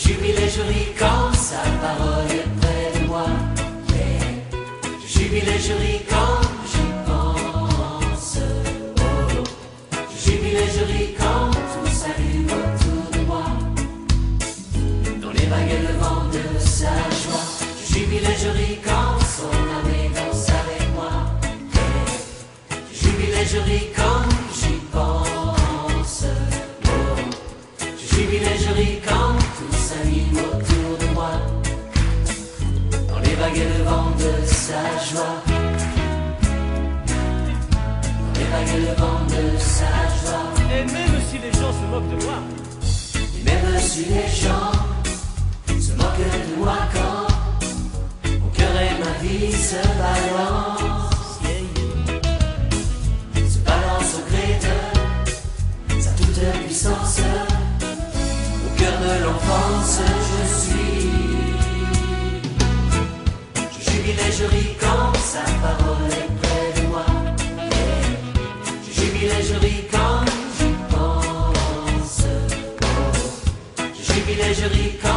Je jubile et je ris quand sa parole est près de moi. Je jubile et je ris quand j'y pense. Oh. Je jubile et je ris quand tout s'allume autour de moi. Dans les vagues et le vent de sa joie. Je jubile et je ris quand son armée danse avec moi. Je jubile et je ris quand j'y pense. Oh. Je jubile et je ris quand tout s'anime autour de moi. Dans les vagues et le vent de sa joie. Dans les vagues et le vent de sa joie. Et même si les gens se moquent de moi, Et même si les gens se moquent de moi quand mon cœur et ma vie se balancent. Se balance au gré de sa toute puissance. Au cœur de l'enfance je suis. Je jubile et je ris quand sa parole est près de moi. Je jubile et je ris quand j'y pense. Oh. Je jubile et je ris quand